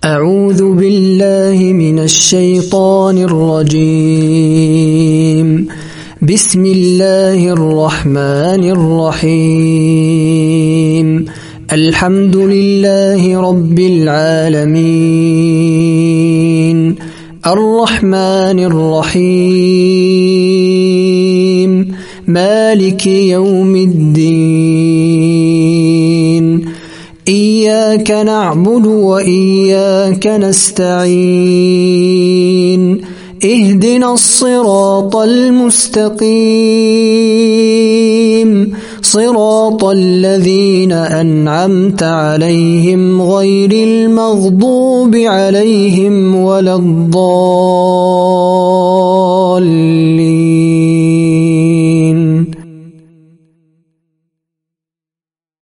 أعوذ بالله من الشيطان الرجيم. بسم الله الرحمن الرحيم. الحمد لله رب العالمين، الرحمن الرحيم، مالك يوم الدين. إياك نعبد وإياك نستعين. اهدنا الصراط المستقيم، صراط الذين أنعمت عليهم غير المغضوب عليهم ولا الضالين.